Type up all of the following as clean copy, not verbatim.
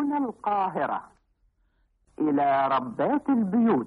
من القاهرة إلى ربات البيوت.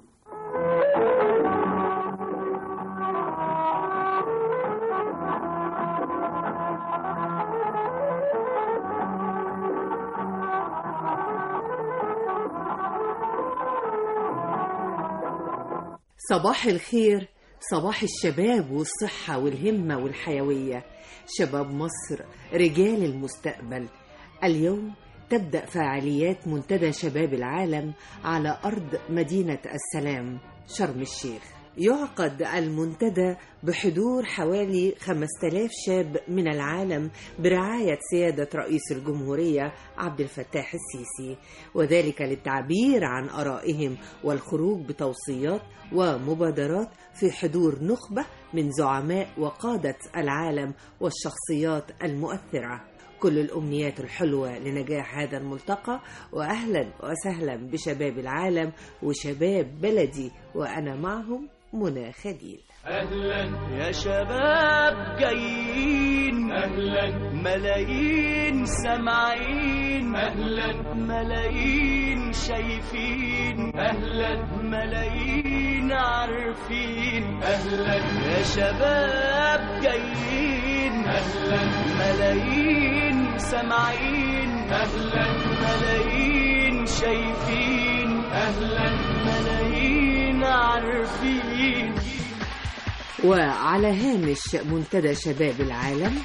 صباح الخير، صباح الشباب والصحة والهمة والحيوية. شباب مصر رجال المستقبل. اليوم تبدأ فعاليات منتدى شباب العالم على أرض مدينة السلام شرم الشيخ. يعقد المنتدى بحضور حوالي 5000 شاب من العالم برعاية سيادة رئيس الجمهورية عبد الفتاح السيسي، وذلك للتعبير عن آرائهم والخروج بتوصيات ومبادرات في حضور نخبة من زعماء وقادة العالم والشخصيات المؤثرة. كل الأمنيات الحلوة لنجاح هذا الملتقى، وأهلا وسهلا بشباب العالم وشباب بلدي، وأنا معهم منى خليل. أهلا يا شباب جايين، أهلا ملايين سامعين، أهلا ملايين شايفين، أهلا ملايين عارفين، أهلا يا شباب جايين، أهلا ملايين سامعين، أهلا ملايين شايفين، أهلا ملايين عارفين. وعلى هامش منتدى شباب العالم،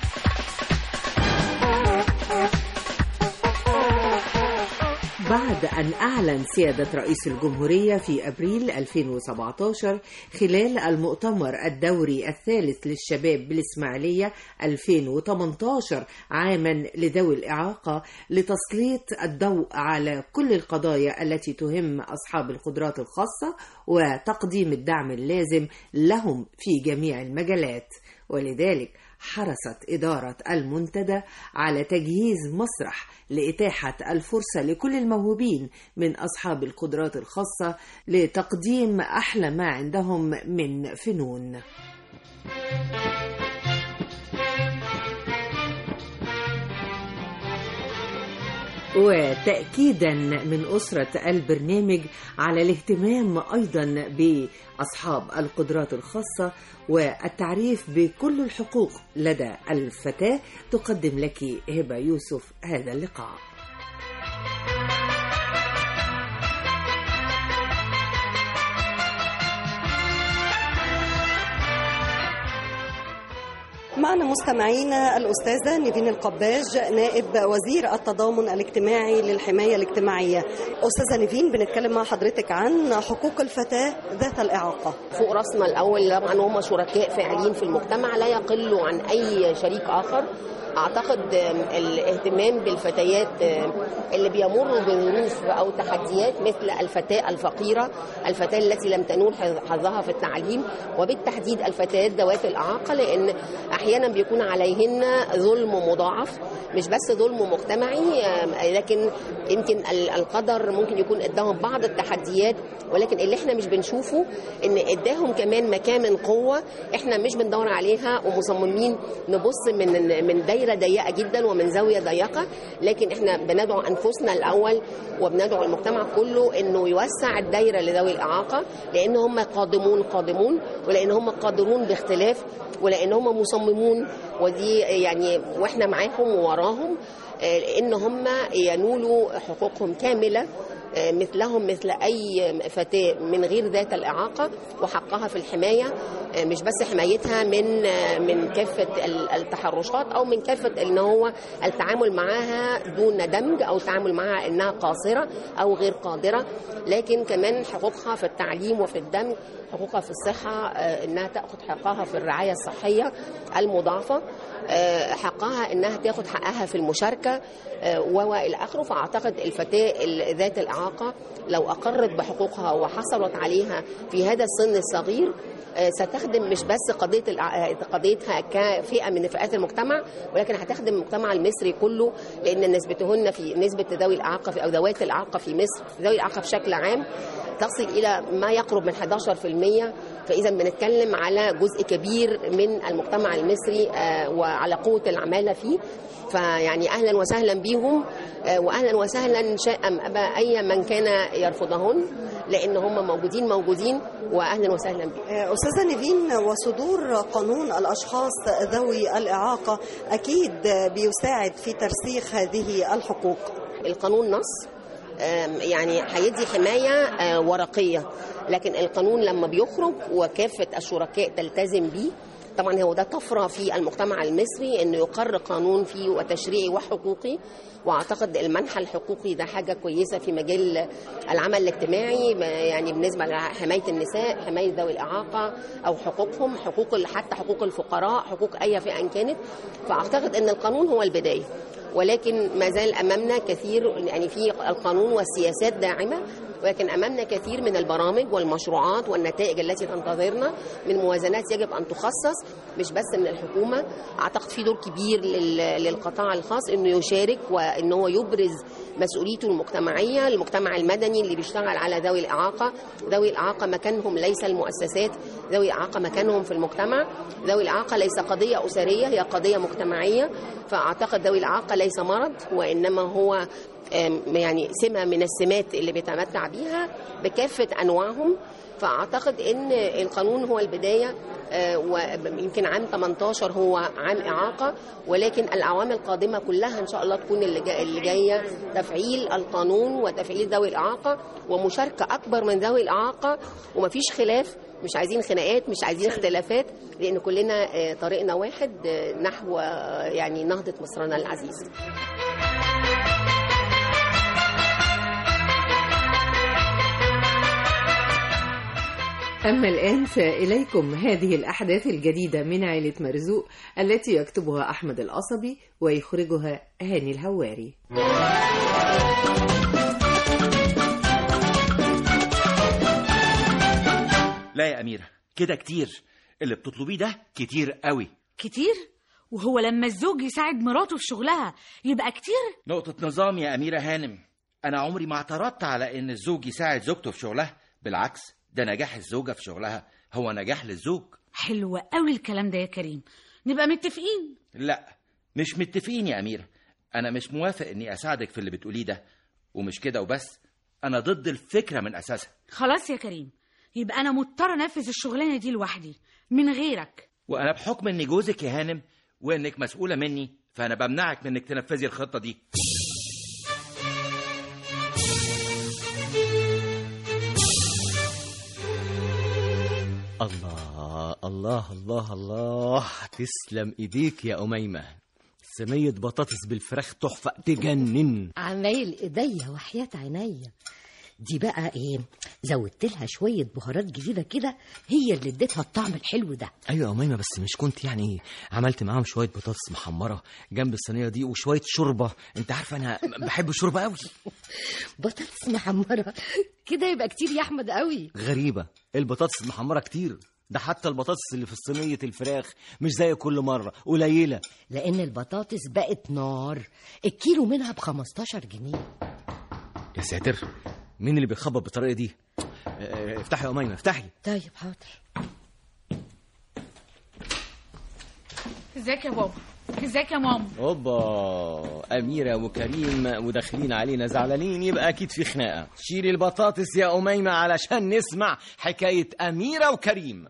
بعد أن أعلن سيادة رئيس الجمهورية في أبريل 2017 خلال المؤتمر الدوري الثالث للشباب بالإسماعيلية 2018 عاما لذوي الإعاقة لتسليط الضوء على كل القضايا التي تهم أصحاب القدرات الخاصة وتقديم الدعم اللازم لهم في جميع المجالات. ولذلك حرصت إدارة المنتدى على تجهيز مسرح لإتاحة الفرصة لكل الموهوبين من أصحاب القدرات الخاصة لتقديم أحلى ما عندهم من فنون. وتأكيدا من أسرة البرنامج على الاهتمام أيضا بأصحاب القدرات الخاصة والتعريف بكل الحقوق لدى الفتاة، تقدم لك هبة يوسف هذا اللقاء. معنا مستمعينا الأستاذة نيفين القباج، نائب وزير التضامن الاجتماعي للحماية الاجتماعية. أستاذة نيفين، بنتكلم مع حضرتك عن حقوق الفتاة ذات الإعاقة. فوق رأسنا الأول طبعا هم شركاء فاعلين في المجتمع لا يقلوا عن أي شريك آخر. أعتقد الاهتمام بالفتيات اللي بيمروا بظروف أو تحديات مثل الفتاة الفقيرة، الفتاة التي لم تنول حظها في التعليم، وبالتحديد الفتيات ذوات الإعاقة، لأن أحيانا بيكون عليهن ظلم مضاعف، مش بس ظلم مجتمعي، لكن يمكن القدر ممكن يكون اداهم بعض التحديات، ولكن اللي احنا مش بنشوفه ان اداهم كمان مكامن قوة احنا مش بندور عليها، ومصممين نبص من دايرة ضيقة جدا ومن زاوية ضيقة، لكن احنا بندعو انفسنا الاول وبندعو المجتمع كله انه يوسع الدايرة لذوي الاعاقة، لان هم قادمون ولان هم قادرون باختلاف، ولان هم مصممون، ودي يعني واحنا معاهم ووراهم ان هم ينولوا حقوقهم كاملة مثلهم مثل أي فتاة من غير ذات الإعاقة، وحقها في الحماية، مش بس حمايتها من كافة التحرشات أو من كافة إن هو التعامل معها دون دمج أو التعامل معها إنها قاصرة أو غير قادرة، لكن كمان حقوقها في التعليم وفي الدمج، حقوقها في الصحة، إنها تأخذ حقها في الرعاية الصحية المضاعفة، حقها إنها تأخذ حقها في المشاركة وإلى آخره. فأعتقد الفتاة ذات الإعاقة لو أقرت بحقوقها وحصلت عليها في هذا السن الصغير ستخدم مش بس قضيتها كفئة من فئات المجتمع، ولكن هتخدم المجتمع المصري كله، لأن نسبتهن في نسبة ذوي الإعاقة أو ذوات الإعاقة في مصر، ذوي الإعاقة بشكل عام، تصل إلى ما يقرب من 11% فإذا بنتكلم على جزء كبير من المجتمع المصري وعلى قوة العمالة فيه. فيعني أهلا وسهلا بيهم، وأهلا وسهلا شاء أم أبى أي من كان يرفضهن، لأن هم موجودين وأهلا وسهلا بيهم. أستاذة نيفين، وصدور قانون الأشخاص ذوي الإعاقة أكيد بيساعد في ترسيخ هذه الحقوق. القانون نص يعني هيدي حماية ورقية، لكن القانون لما بيخرج وكافة الشركاء تلتزم بيه، طبعا هو ده طفرة في المجتمع المصري انه يقر قانون فيه وتشريعي وحقوقي. واعتقد المنحى الحقوقي ده حاجة كويسة في مجال العمل الاجتماعي، يعني بالنسبة لحماية النساء، حماية ذوي الإعاقة أو حقوقهم، حتى حقوق الفقراء، حقوق أي فئة كانت. فأعتقد أن القانون هو البداية، ولكن ما زال أمامنا كثير، يعني في القانون والسياسات داعمة، ولكن أمامنا كثير من البرامج والمشروعات والنتائج التي تنتظرنا من موازنات يجب أن تخصص، مش بس من الحكومة. أعتقد في دور كبير للقطاع الخاص إنه يشارك وإنه هو يبرز مسؤوليته المجتمعية. المجتمع المدني اللي بيشتغل على ذوي الإعاقة، ذوي الإعاقة مكانهم ليس المؤسسات، ذوي الإعاقة مكانهم في المجتمع. ذوي الإعاقة ليس قضية أسرية، هي قضية مجتمعية. فأعتقد ذوي الإعاقة ليس مرض، وإنما هو يعني سمة من السمات اللي بيتمتع بيها بكافة أنواعهم. فأعتقد أن القانون هو البداية، ويمكن عام 18 هو عام إعاقة، ولكن الأعوام القادمة كلها إن شاء الله تكون اللي جاية تفعيل القانون وتفعيل ذوي الإعاقة ومشاركة أكبر من ذوي الإعاقة. ومفيش خلاف، مش عايزين خناقات، مش عايزين اختلافات، لأن كلنا طريقنا واحد نحو يعني نهضة مصرنا العزيز. أما الآن فإليكم هذه الأحداث الجديدة من عائلة مرزوق التي يكتبها أحمد القصبي ويخرجها هاني الهواري. لا يا أميرة، كده كتير، اللي بتطلبيه ده كتير قوي. كتير؟ وهو لما الزوج يساعد مراته في شغلها يبقى كتير؟ نقطة نظام يا أميرة هانم. أنا عمري ما اعترضت على إن الزوج يساعد زوجته في شغلها، بالعكس ده نجاح الزوجة في شغلها هو نجاح للزوج. حلو قوي الكلام ده يا كريم، نبقى متفقين. لا مش متفقين يا أميرة، أنا مش موافق إني أساعدك في اللي بتقوليه ده، ومش كده وبس، أنا ضد الفكرة من أساسها. خلاص يا كريم، يبقى أنا مضطر أنفذ الشغلانة دي لوحدي من غيرك. وأنا بحكم إني جوزك يا هانم وإنك مسؤولة مني، فأنا بمنعك من إنك تنفذي الخطة دي. الله الله الله الله، تسلم ايديك يا أميمة، صينية بطاطس بالفراخ تحفة تجنن. عمايل ايديا وحياة عينيا. دي بقى ايه، زودت لها شوية بهارات جديدة كده، هي اللي اديتها الطعم الحلو ده. ايوه يا أميمة، بس مش كنت يعني عملت معاهم شوية بطاطس محمرة جنب الصينية دي وشوية شوربة؟ انت عارفة انا بحب الشوربة قوي. بطاطس محمرة كده يبقى كتير يا احمد قوي. غريبة، البطاطس المحمرة كتير، ده حتى البطاطس اللي في صينية الفراخ مش زي كل مرة، قليلة. لان البطاطس بقت نار، الكيلو منها ب15 جنيه. يا ساتر، مين اللي بيخبط بالطريقة دي؟ افتحي يا أميمة، افتحي. طيب حاضر. ازيك يا بابا؟ ازيك يا ماما؟ اوبا، أميرة وكريم وداخلين علينا زعلانين، يبقى أكيد في خناقة. شيلي البطاطس يا أميمة علشان نسمع حكاية أميرة وكريم.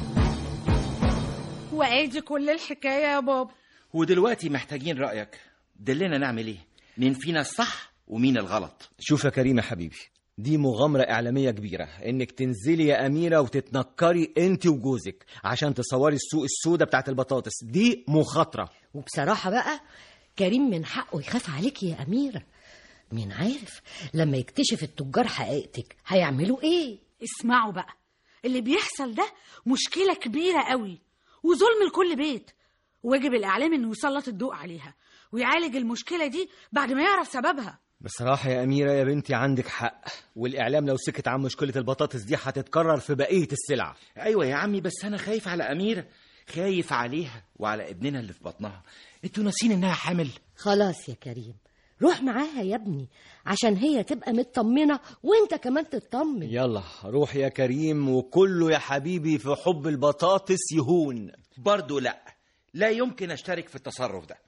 وادي كل الحكاية يا بابا. ودلوقتي محتاجين رأيك، دلنا نعمل ايه، مين فينا الصح ومين الغلط؟ شوف يا كريم يا حبيبي، دي مغامرة إعلامية كبيرة، إنك تنزلي يا أميرة وتتنكري أنت وجوزك عشان تصوري السوق السوداء بتاعت البطاطس، دي مخاطرة. وبصراحة بقى كريم من حقه يخاف عليك يا أميرة، مين عارف لما يكتشف التجار حقيقتك هيعملوا إيه؟ اسمعوا بقى، اللي بيحصل ده مشكلة كبيرة قوي وظلم لكل بيت، واجب الإعلام إنه يسلط الضوء عليها ويعالج المشكلة دي بعد ما يعرف سببها. بصراحة يا أميرة يا بنتي عندك حق، والإعلام لو سكت عن مشكلة البطاطس دي هتتكرر في بقية السلع. أيوة يا عمي، بس أنا خايف على أميرة، خايف عليها وعلى ابننا اللي في بطنها. انتوا ناسين إنها حامل؟ خلاص يا كريم، روح معاها يا ابني عشان هي تبقى مطمنة وانت كمان تطمن. يلا روح يا كريم، وكله يا حبيبي في حب البطاطس يهون. برضو لا يمكن اشترك في التصرف ده.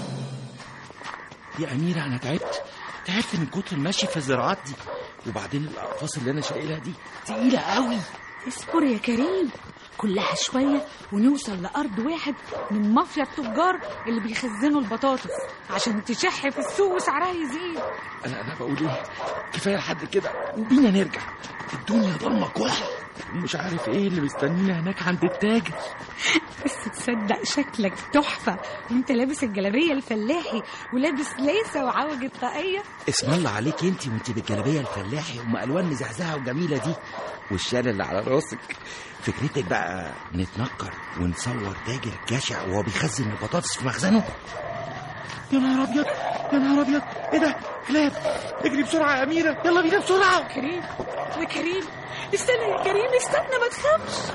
يا أميرة أنا تعبت من كتر المشي في الزراعات دي، وبعدين الأقفاص اللي أنا شايلها دي تقيلة قوي. اصبر يا كريم، كلها شوية ونوصل لأرض واحد من مافيا التجار اللي بيخزنوا البطاطس عشان تشح في السوق وسعرها يزيد. أنا بقول إيه، كفاية لحد كده وبينا نرجع. الدنيا ضلمة كحل ومش عارف إيه اللي مستنينا هناك عند التاجر. بس تصدق شكلك تحفة وانت لابس الجلابية الفلاحي ولابس ليسة وعوج الطاقية. اسم الله عليك وانت بالجلابية الفلاحي ام ألوان مزعزعة وجميلة دي والشال اللي على راسك. فكرتك بقى نتنكر ونصور تاجر جشع وهو بيخزن البطاطس في مخزنه. يا نهار ابيض ايه ده؟ كلاب، اجري بسرعة يا أميرة، يلا بينا بسرعة. كريم استنى يا كريم، استنى ما تخافش.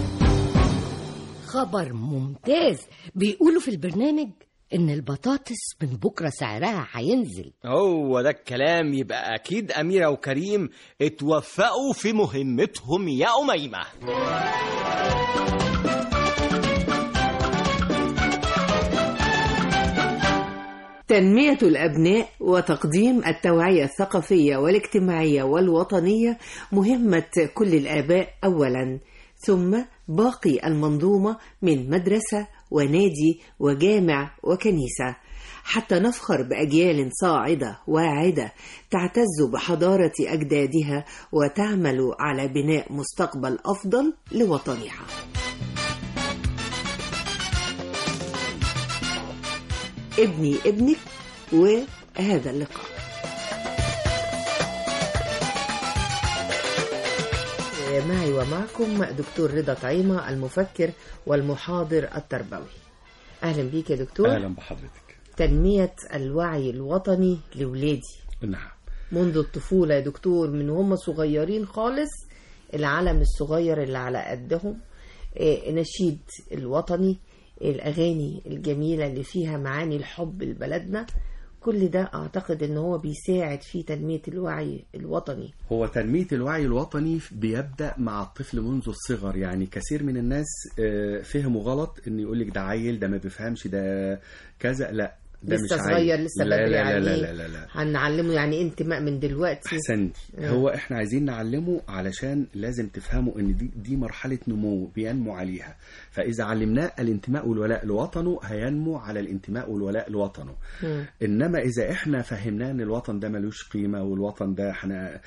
خبر ممتاز، بيقولوا في البرنامج ان البطاطس من بكرة سعرها هينزل. هو ده الكلام، يبقى اكيد أميرة وكريم اتوفقوا في مهمتهم يا أميمة. تنمية الأبناء وتقديم التوعية الثقافية والاجتماعية والوطنية مهمة كل الآباء أولا، ثم باقي المنظومة من مدرسة ونادي وجامع وكنيسة، حتى نفخر بأجيال صاعدة واعدة تعتز بحضارة أجدادها وتعمل على بناء مستقبل أفضل لوطنها. ابني ابنك، وهذا اللقاء. معي ومعكم دكتور رضا طعيمة، المفكر والمحاضر التربوي. أهلا بيك يا دكتور. أهلا بحضرتك. تنمية الوعي الوطني لولادي. نعم. منذ الطفولة يا دكتور، من هم صغيرين خالص، العلم الصغير اللي على قدهم، نشيد الوطني، الأغاني الجميلة اللي فيها معاني الحب لبلدنا، كل ده أعتقد أنه هو بيساعد في تنمية الوعي الوطني. هو تنمية الوعي الوطني بيبدأ مع الطفل منذ الصغر. يعني كثير من الناس فهموا غلط، أن يقولك ده عيل، ده ما بيفهمش، ده كذا. لا، ده لسه مش صغير، عيل. لسه لا بدري لا عليه. لا لا لا. هنعلمه يعني انتماء من دلوقتي. أحسنت. هو احنا عايزين نعلمه علشان لازم تفهموا ان دي مرحلة نمو بينمو عليها. فإذا علمناه الانتماء والولاء لوطنه هينمو على الانتماء والولاء لوطنه. إنما إذا احنا فهمناه ان الوطن ده ملوش قيمة، والوطن ده احنا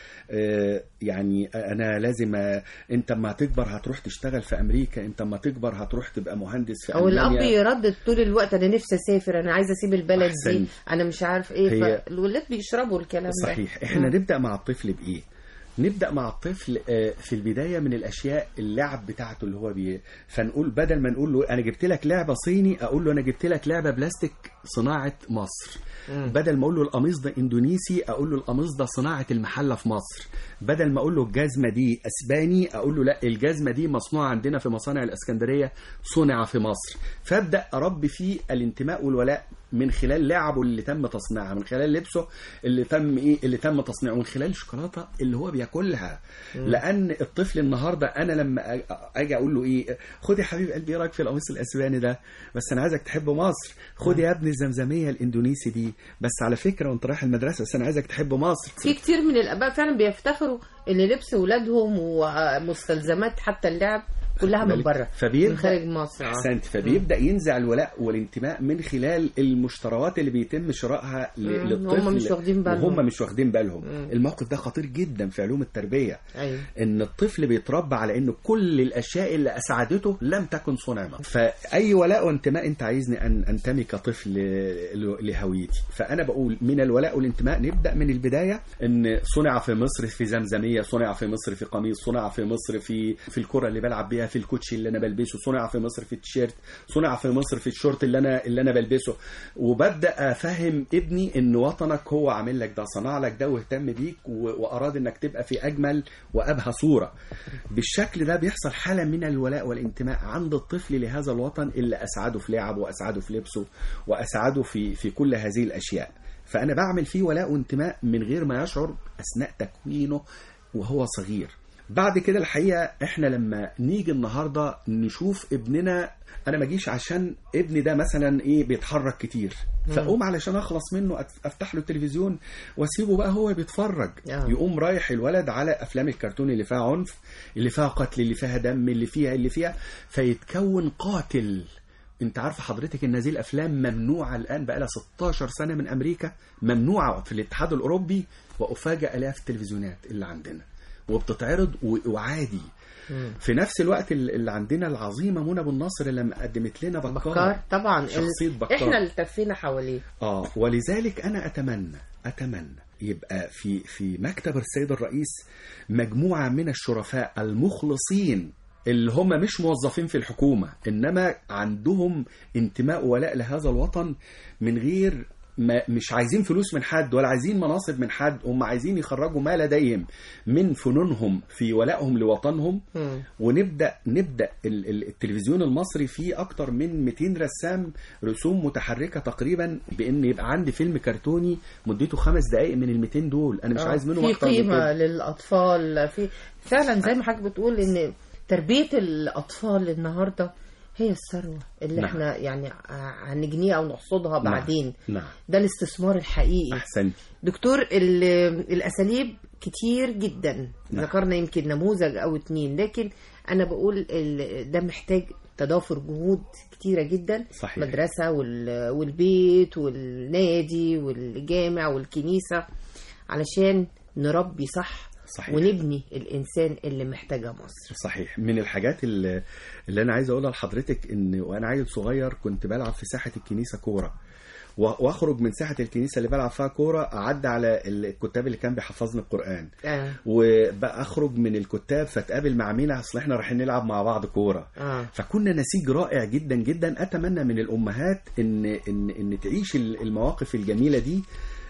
يعني أنا لازم انت ما تكبر هتروح تشتغل في أمريكا، انت ما تكبر هتروح تبقى مهندس في ألمانيا. أو الأب يردد طول الوقت أنا نفسي أسافر، أنا عايز أسيب البلد دي، أنا مش عارف إيه. فالولاد بيشربوا الكلام ده. صحيح. إحنا نبدأ مع الطفل بإيه؟ نبدأ مع الطفل في البداية من الأشياء، اللعب بتاعته اللي هو فنقول بدل ما نقول له أنا جبت لك لعبة صيني، أقول له أنا جبت لك لعبة بلاستيك صناعة مصر. بدل ما أقول له القميص ده إندونيسي، أقول له القميص ده صناعة المحلة في مصر. بدل ما أقول له الجزمة دي أسباني، أقول له لا، الجزمة دي مصنوعة عندنا في مصانع الإسكندرية، صنع في مصر. فأبدأ أربي فيه الانتماء والولاء من خلال لعبه اللي تم تصنيعها، من خلال لبسه اللي تم تصنيعه، من خلال الشوكولاته اللي هو بياكلها. لان الطفل النهارده انا لما اجي اقول له ايه، خد يا حبيب قلبي، ايه رايك في القميص الاسباني ده، بس انا عايزك تحب مصر. خد يا ابني الزمزميه الاندونيسي دي، بس على فكره وانت رايح المدرسه، بس انا عايزك تحب مصر. في كتير من الاباء فعلا بيفتخروا ان لبس اولادهم ومستلزمات حتى اللعب كلها من بره، من خارج مصر. احسنت. فبيبدا ينزع الولاء والانتماء من خلال المشتريات اللي بيتم شرائها للطفل، هم مش واخدين بالهم. وهم مش واخدين بالهم. الموقف ده خطير جدا في علوم التربيه. أيوة. ان الطفل بيتربى على ان كل الاشياء اللي اسعدته لم تكن صنع مصر. فاي ولاء وانتماء انت عايزني ان انتمي كطفل لهويتي، فانا بقول من الولاء والانتماء نبدا من البدايه، ان صنع في مصر في زمزميه، صنع في مصر في قميص، صنع في مصر في الكره اللي بلعب بيها، في الكوتشي اللي انا بلبسه، صنع في مصر في التيشيرت، صنع في مصر في الشورت اللي انا بلبسه. وببدا افهم ابني ان وطنك هو عامل لك ده، صنع لك ده، واهتم بيك، واراد انك تبقى في اجمل وابهى صوره. بالشكل ده بيحصل حاله من الولاء والانتماء عند الطفل لهذا الوطن اللي اسعده في لعبه، واسعده في لبسه، واسعده في كل هذه الاشياء. فأنا بعمل فيه ولاء وانتماء من غير ما يشعر أثناء تكوينه وهو صغير. بعد كده الحقيقة احنا لما نيجي النهاردة نشوف ابننا، انا ما جيش عشان ابني ده مثلا ايه بيتحرك كتير فاقوم علشان اخلص منه افتح له التلفزيون واسيبه بقى هو بيتفرج. يقوم رايح الولد على افلام الكرتون اللي فيها عنف، اللي فيها قتل، اللي فيها دم، اللي فيها فيتكون قاتل. انت عارفه حضرتك ان هذه الافلام ممنوعه الان بقى لها 16 سنه من امريكا، ممنوعه في الاتحاد الاوروبي، وافاجئ اليها في التلفزيونات اللي عندنا وبتتعرض وعادي. في نفس الوقت اللي عندنا العظيمه منى ابو النصر اللي قدمت لنا بكار طبعا، شخصيه بكار احنا اللي تفينا حواليه. ولذلك انا اتمنى يبقى في مكتب السيد الرئيس مجموعه من الشرفاء المخلصين اللي هم مش موظفين في الحكومه، انما عندهم انتماء وولاء لهذا الوطن، من غير مش عايزين فلوس من حد ولا عايزين مناصب من حد، هم عايزين يخرجوا ما لديهم من فنونهم في ولائهم لوطنهم. ونبدأ التلفزيون المصري فيه أكتر من 200 رسام رسوم متحركة تقريبا، بأن يبقى عندي فيلم كرتوني مدته 5 دقائق من ال 200 دول، أنا مش عايز منهم أكتر من كده. في قيمة للأطفال، في فعلا زي ما حضرتك بتقول إن تربية الأطفال النهاردة هي الثروة اللي احنا يعني هنجنيها او نحصدها بعدين. ده الاستثمار الحقيقي. احسنت دكتور. الاساليب كتير جدا، ذكرنا يمكن نموذج او 2، لكن انا بقول ده محتاج تضافر جهود كتيرة جدا. صحيح. مدرسة والبيت والنادي والجامع والكنيسة علشان نربي صح. صحيح. ونبني الإنسان اللي محتاجها مصر. صحيح. من الحاجات اللي أنا عايز أقولها لحضرتك إن وأنا عيل صغير كنت بلعب في ساحة الكنيسة كورة، واخرج من ساحه الكنيسه اللي بلعب فيها كوره اعدي على الكتاب اللي كان بيحفظني القران. وبقى اخرج من الكتاب فاتقابل مع مين، اصل احنا رايحين نلعب مع بعض كوره. فكنا نسيج رائع جدا جدا. اتمنى من الامهات ان تعيش المواقف الجميله دي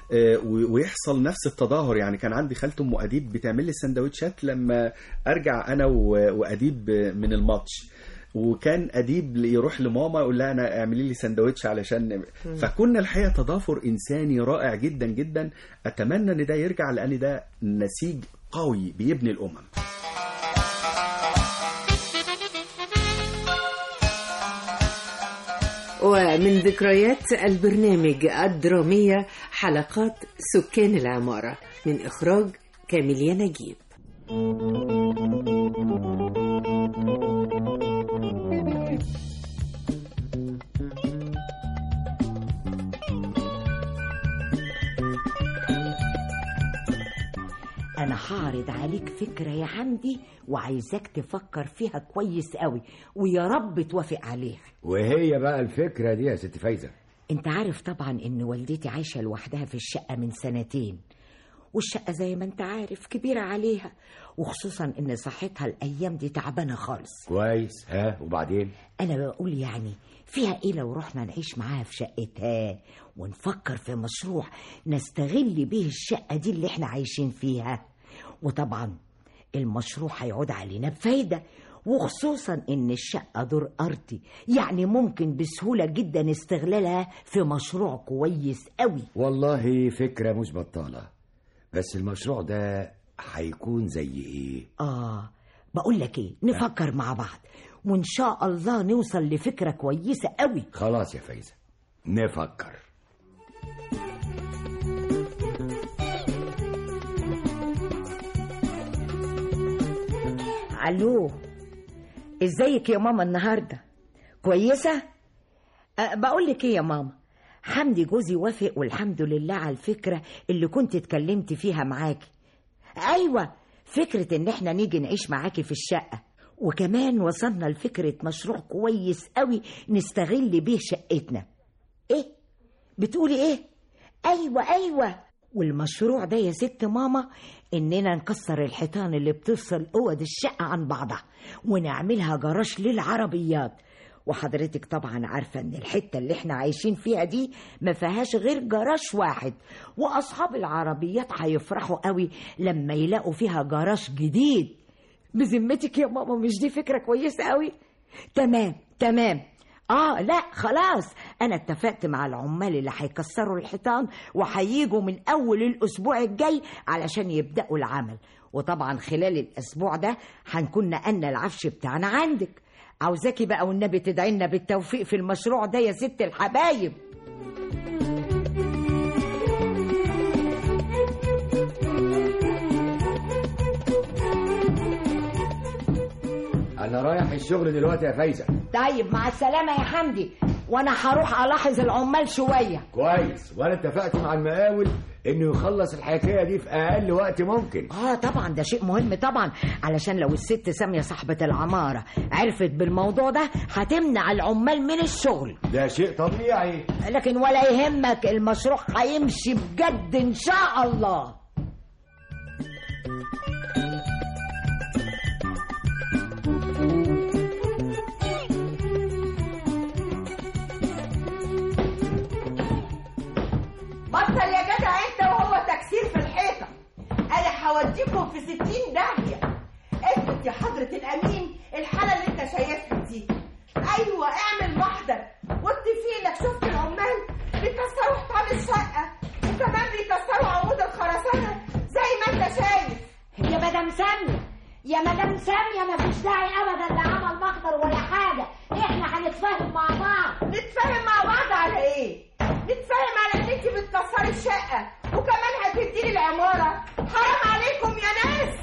ويحصل نفس التظاهر. يعني كان عندي خالته ام اديب بتعمل لي السندوتشات لما ارجع انا واديب من الماتش، وكان اديب يروح لماما يقول لها انا اعملي لي سندوتش علشان فكنا الحقيقه تضافر انساني رائع جدا جدا. اتمنى ان ده يرجع، لان ده نسيج قوي بيبني الامم. ومن ذكريات البرنامج الدرامية حلقات سكان العمارة من إخراج كاميليا نجيب. أنا هعرض عليك فكرة يا حمدي وعايزاك تفكر فيها كويس قوي ويا رب توافق عليها. وهي بقى الفكرة دي يا ست فايزة؟ انت عارف طبعا ان والدتي عايشة لوحدها في الشقة من 2 سنين، والشقة زي ما انت عارف كبيرة عليها، وخصوصا ان صحتها الأيام دي تعبانة خالص. كويس. وبعدين؟ أنا بقول يعني فيها ايه لو رحنا نعيش معاها في شقتها ونفكر في مشروع نستغل به الشقة دي اللي احنا عايشين فيها، وطبعا المشروع هيعود علينا بفايدة، وخصوصا ان الشقة دور ارضي، يعني ممكن بسهولة جدا استغلالها في مشروع كويس قوي. والله فكرة مش بطالة، بس المشروع ده هيكون زي ايه؟ بقول لك ايه، نفكر مع بعض وان شاء الله نوصل لفكرة كويسة قوي. خلاص يا فايزة نفكر. الو، ازيك يا ماما النهارده؟ كويسه؟ بقول لك ايه يا ماما، حمدي جوزي وافق والحمد لله على الفكره اللي كنت اتكلمت فيها معاكي. ايوه، فكره ان احنا نيجي نعيش معاكي في الشقه، وكمان وصلنا لفكره مشروع كويس قوي نستغل بيه شقتنا. ايه بتقولي ايه؟ ايوه، والمشروع ده يا ست ماما اننا نكسر الحيطان اللي بتفصل اوض الشقه عن بعضها ونعملها جراج للعربيات. وحضرتك طبعا عارفه ان الحته اللي احنا عايشين فيها دي ما فيهاش غير جراج واحد، واصحاب العربيات هيفرحوا قوي لما يلاقوا فيها جراج جديد. بذمتك يا ماما مش دي فكره كويسه قوي؟ تمام لا خلاص، انا اتفقت مع العمال اللي هيكسروا الحيطان وهيجوا من اول الاسبوع الجاي علشان يبداوا العمل. وطبعا خلال الاسبوع ده هنكون نقلنا العفش بتاعنا عندك. عاوزاكي بقى والنبي تدعي لنا بالتوفيق في المشروع ده يا ست الحبايب. انا رايح الشغل دلوقتي يا فايزه. طيب مع السلامه يا حمدي، وانا هروح الاحظ العمال شويه. كويس، وانا اتفقت مع المقاول انه يخلص الحكايه دي في اقل وقت ممكن. طبعا ده شيء مهم طبعا، علشان لو الست ساميه صاحبه العماره عرفت بالموضوع ده هتمنع العمال من الشغل. ده شيء طبيعي، لكن ولا يهمك، المشروع هيمشي بجد ان شاء الله. بطل يا جدع انت وهو تكسير في الحيطه، انا هوديكم في 60 داهيه. اثبت يا حضره الامين الحاله اللي انت شايفها دي. ايوه اعمل محضر واتفق لك. شفت العمال بيكسروا حيطان الشقه وكمان بيكسروا عمود الخرسانه زي ما انت شايف. يا مدام ساميه، يا مدام ساميه، مفيش داعي ابدا لعمل محضر ولا حاجه، احنا هنتفاهم مع بعض. نتفاهم مع بعض على ايه؟ نتفاهم على ان انت بتكسري الشقه وكمان هتديني العماره. حرام عليكم يا ناس.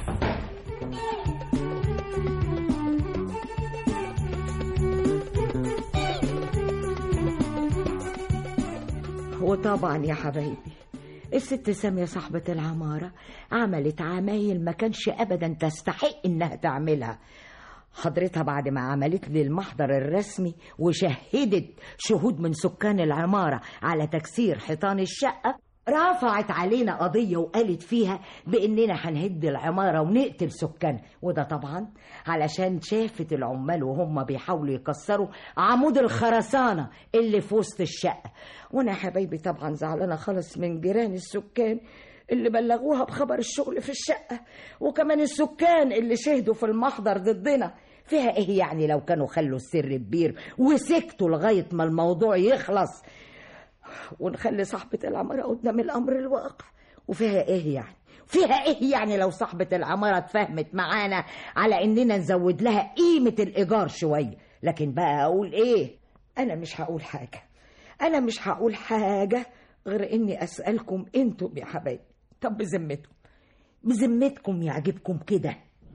وطبعا يا حبايبي الست سامية صاحبة العمارة عملت عمايل ما كانش أبدا تستحق إنها تعملها. حضرتها بعد ما عملت لي المحضر الرسمي وشهدت شهود من سكان العمارة على تكسير حيطان الشقة، رفعت علينا قضية وقالت فيها بإننا هنهد العمارة ونقتل سكان. وده طبعا علشان شافت العمال وهم بيحاولوا يكسروا عمود الخرسانة اللي في وسط الشقة. وانا يا حبايبي طبعا زعلانة خالص من جيران السكان اللي بلغوها بخبر الشغل في الشقة، وكمان السكان اللي شهدوا في المحضر ضدنا. فيها ايه يعني لو كانوا خلوا السر كبير وسكتوا لغاية ما الموضوع يخلص ونخلي صاحبة العمارة قدام الأمر الواقع؟ وفيها ايه يعني؟ فيها ايه يعني لو صاحبة العمارة اتفاهمت معانا على اننا نزود لها قيمة الإيجار شوية؟ لكن بقى اقول ايه؟ انا مش هقول حاجة، انا مش هقول حاجة غير اني اسألكم انتم يا حبايبي. طب بذمتكم يعجبكم كده؟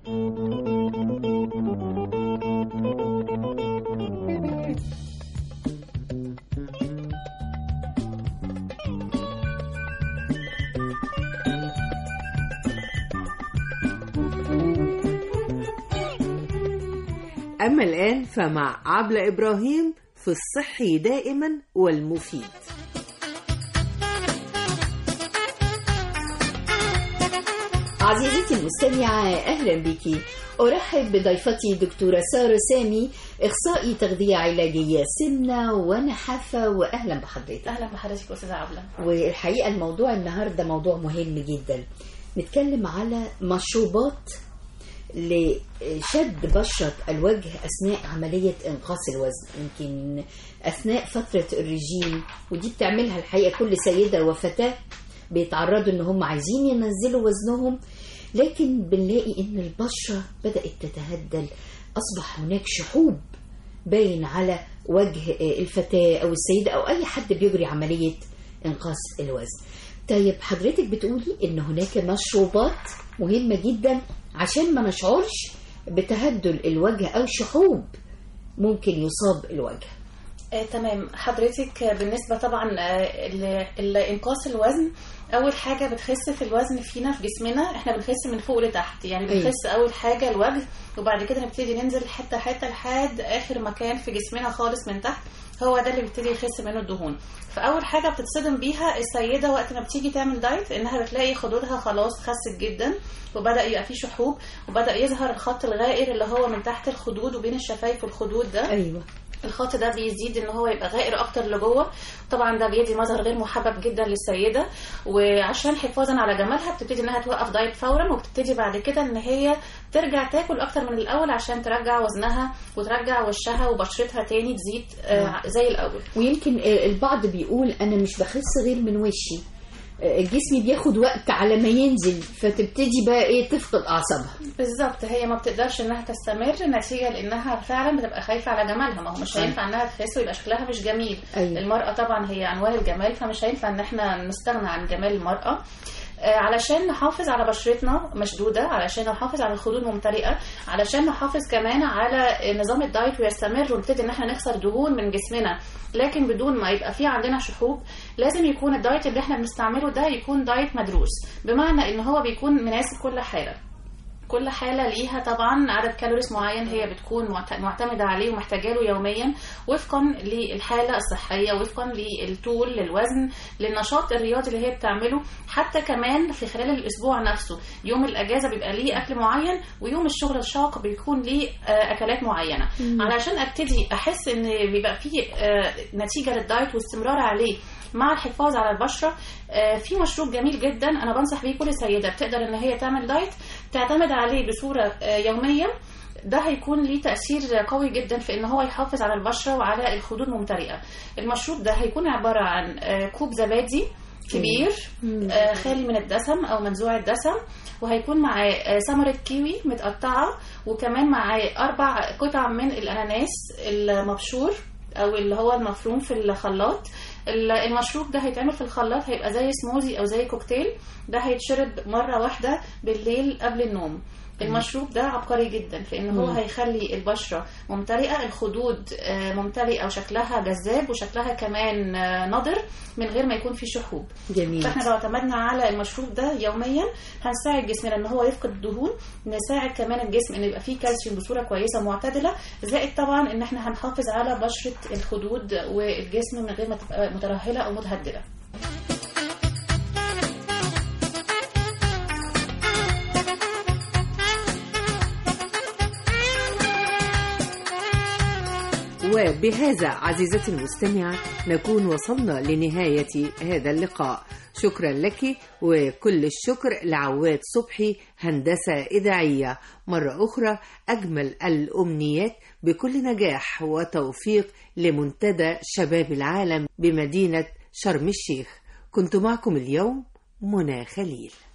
أما الآن فمع عبلة إبراهيم في الصحي دائما والمفيد. عزيزتي المستمعة، أهلا بك. أرحب بضيفتي دكتورة سارة سامي، إخصائي تغذية علاجية سمنة ونحافة، وأهلا بحضرتك. أهلا بحضرتك أستاذة عبلة. والحقيقة الموضوع النهاردة موضوع مهم جدا، نتكلم على مشروبات لشد بشرة الوجه أثناء عملية إنقاص الوزن، يمكن أثناء فترة الرجيم، ودي بتعملها الحقيقة كل سيدة وفتاة بيتعرضوا إن هم عايزين ينزلوا وزنهم، لكن بنلاقي إن البشرة بدأت تتهدل، أصبح هناك شحوب باين على وجه الفتاة أو السيدة أو أي حد بيجري عملية إنقاص الوزن. طيب حضرتك بتقولي إن هناك مشروبات مهمة جدا عشان ما نشعرش بتهدل الوجه أو شحوب ممكن يصاب الوجه. تمام حضرتك. بالنسبة طبعا لإنقاص الوزن، أول حاجة بتخس في الوزن فينا في جسمنا، احنا بنخس من فوق لتحت، يعني بنخس أول حاجة الوجه، وبعد كده نبتدي ننزل حتة حتة لحد آخر مكان في جسمنا خالص من تحت، هو ده اللي بيبتدي يخس منه الدهون. فأول حاجة بتتصدم بيها السيدة وقت ما بتيجي تعمل دايت، إنها بتلاقي خدودها خلاص خست جدا، وبدأ يبقى فيه شحوب، وبدأ يظهر الخط الغائر اللي هو من تحت الخدود وبين الشفايف والخدود ده. أيوة. الخط ده بيزيد ان هو يبقى غائر اكتر لجوه. طبعا ده بيدي مظهر غير محبب جدا للسيده، وعشان حفاظا على جمالها بتبتدي انها توقف دايت فورا، وبتبتدي بعد كده ان هي ترجع تاكل اكتر من الاول عشان ترجع وزنها وترجع وشها وبشرتها تاني تزيد زي الاول. ويمكن البعض بيقول انا مش بخس غير من وشي، جسمي بياخد وقت على ما ينزل، فتبتدي بقى ايه تفقد اعصابها. بالظبط، هي ما بتقدرش انها تستمر نتيجه لانها فعلا بتبقى خايفه على جمالها. ما هو مش هينفع انها تخس ويبقى شكلها مش جميل. المراه طبعا هي عنوان الجمال، فمش هينفع ان احنا نستغنى عن جمال المراه. علشان نحافظ على بشرتنا مشدودة، علشان نحافظ على الخدود ممتلئة، علشان نحافظ كمان على نظام الدايت ويستمر ونبتدي ان احنا نخسر دهون من جسمنا لكن بدون ما يبقى في عندنا شحوب، لازم يكون الدايت اللي احنا بنستعمله ده يكون دايت مدروس، بمعنى ان هو بيكون مناسب كل حالة. كل حالة ليها طبعا عدد كالوريز معين هي بتكون معتمدة عليه ومحتاجة له يوميا وفقا للحالة الصحية، وفقا للطول، للوزن، للنشاط الرياضي اللي هي بتعمله. حتى كمان في خلال الأسبوع نفسه، يوم الأجازة بيبقى ليه أكل معين، ويوم الشغل الشاق بيكون ليه أكلات معينة. علشان أبتدي أحس إن بيبقى فيه نتيجة للدايت واستمرار عليه مع الحفاظ على البشرة، في مشروب جميل جدا أنا بنصح بيه كل سيدة بتقدر إن هي تعمل دايت تعتمد عليه بصورة يومية. ده هيكون ليه تأثير قوي جدا في إن هو يحافظ على البشرة وعلى الخدود ممتلئة. المشروب ده هيكون عبارة عن كوب زبادي كبير خالي من الدسم أو منزوع الدسم، وهيكون معاه ثمرة كيوي متقطعة، وكمان معاه 4 قطع من الأناناس المبشور أو اللي هو المفروم في الخلاط. المشروب ده هيتعمل في الخلاط، هيبقى زي سموزي أو زي كوكتيل. ده هيتشرب مرة واحدة بالليل قبل النوم. المشروب ده عبقري جدا في ان هو هيخلي البشرة ممتلئة، الخدود ممتلئة وشكلها جذاب وشكلها كمان نضر من غير ما يكون في شحوب. جميل. فاحنا لو اعتمدنا على المشروب ده يوميا هنساعد جسمنا ان هو يفقد الدهون، نساعد كمان الجسم ان يبقى فيه كالسيوم بصورة كويسة معتدلة، زائد طبعا ان احنا هنحافظ على بشرة الخدود والجسم من غير ما تبقى مترهلة او متهدرة. وبهذا عزيزتي المستمعة نكون وصلنا لنهاية هذا اللقاء. شكرا لك، وكل الشكر لعواد صبحي هندسة إذاعية. مرة أخرى أجمل الأمنيات بكل نجاح وتوفيق لمنتدى شباب العالم بمدينة شرم الشيخ. كنت معكم اليوم منى خليل.